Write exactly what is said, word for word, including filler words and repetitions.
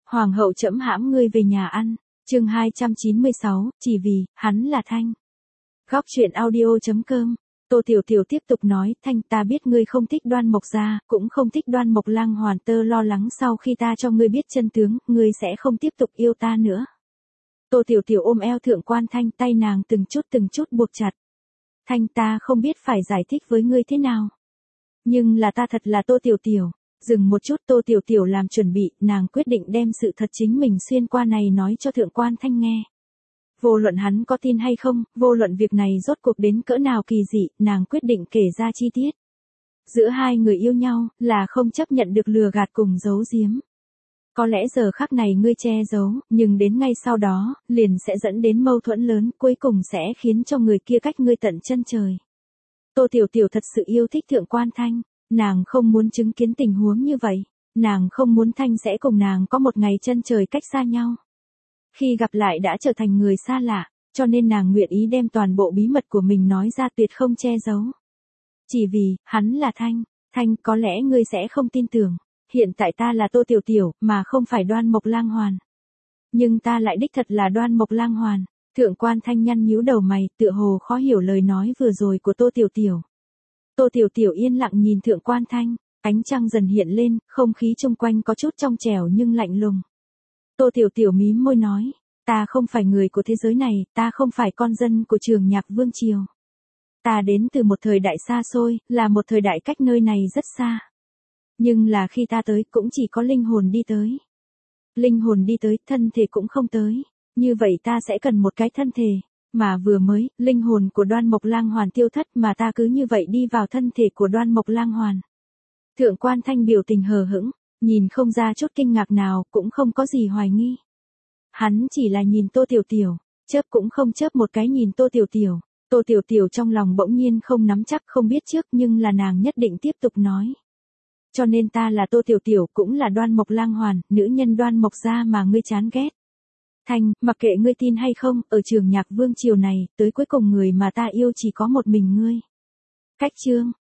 Hoàng hậu trẫm hãm ngươi về nhà ăn. Chương hai trăm chín mươi sáu, chỉ vì hắn là Thanh. Góc truyện audio chấm com. Tô Tiểu Tiểu tiếp tục nói, Thanh, ta biết ngươi không thích Đoan Mộc gia, cũng không thích Đoan Mộc Lang Hoàn, tơ lo lắng sau khi ta cho ngươi biết chân tướng, ngươi sẽ không tiếp tục yêu ta nữa. Tô Tiểu Tiểu ôm eo Thượng Quan Thanh, tay nàng từng chút từng chút buộc chặt. Thanh, ta không biết phải giải thích với ngươi thế nào. Nhưng là ta thật là Tô Tiểu Tiểu. Dừng một chút, Tô Tiểu Tiểu làm chuẩn bị, nàng quyết định đem sự thật chính mình xuyên qua này nói cho Thượng Quan Thanh nghe. Vô luận hắn có tin hay không, vô luận việc này rốt cuộc đến cỡ nào kỳ dị, nàng quyết định kể ra chi tiết. Giữa hai người yêu nhau, là không chấp nhận được lừa gạt cùng giấu giếm. Có lẽ giờ khắc này ngươi che giấu, nhưng đến ngay sau đó, liền sẽ dẫn đến mâu thuẫn lớn, cuối cùng sẽ khiến cho người kia cách ngươi tận chân trời. Tô Tiểu Tiểu thật sự yêu thích Thượng Quan Thanh, nàng không muốn chứng kiến tình huống như vậy, nàng không muốn Thanh sẽ cùng nàng có một ngày chân trời cách xa nhau. Khi gặp lại đã trở thành người xa lạ, cho nên nàng nguyện ý đem toàn bộ bí mật của mình nói ra, tuyệt không che giấu. Chỉ vì, hắn là Thanh. Thanh, có lẽ ngươi sẽ không tin tưởng, hiện tại ta là Tô Tiểu Tiểu, mà không phải Đoan Mộc Lang Hoàn. Nhưng ta lại đích thật là Đoan Mộc Lang Hoàn. Thượng Quan Thanh nhăn nhíu đầu mày, tựa hồ khó hiểu lời nói vừa rồi của Tô Tiểu Tiểu. Tô Tiểu Tiểu yên lặng nhìn Thượng Quan Thanh, ánh trăng dần hiện lên, không khí chung quanh có chút trong trẻo nhưng lạnh lùng. Tô Tiểu Tiểu mím môi nói, ta không phải người của thế giới này, ta không phải con dân của Trường Nhạc Vương triều. Ta đến từ một thời đại xa xôi, là một thời đại cách nơi này rất xa. Nhưng là khi ta tới cũng chỉ có linh hồn đi tới. Linh hồn đi tới, thân thể cũng không tới. Như vậy ta sẽ cần một cái thân thể. Mà vừa mới, linh hồn của Đoan Mộc Lang Hoàn tiêu thất mà ta cứ như vậy đi vào thân thể của Đoan Mộc Lang Hoàn. Thượng Quan Thanh biểu tình hờ hững, nhìn không ra chút kinh ngạc nào, cũng không có gì hoài nghi. Hắn chỉ là nhìn Tô Tiểu Tiểu, chớp cũng không chớp một cái nhìn Tô Tiểu Tiểu. Tô Tiểu Tiểu trong lòng bỗng nhiên không nắm chắc, không biết trước, nhưng là nàng nhất định tiếp tục nói. Cho nên ta là Tô Tiểu Tiểu, cũng là Đoan Mộc Lang Hoàn, nữ nhân Đoan Mộc gia mà ngươi chán ghét. Thanh, mặc kệ ngươi tin hay không, ở Trường Nhạc Vương triều này, tới cuối cùng người mà ta yêu chỉ có một mình ngươi. Cách chương,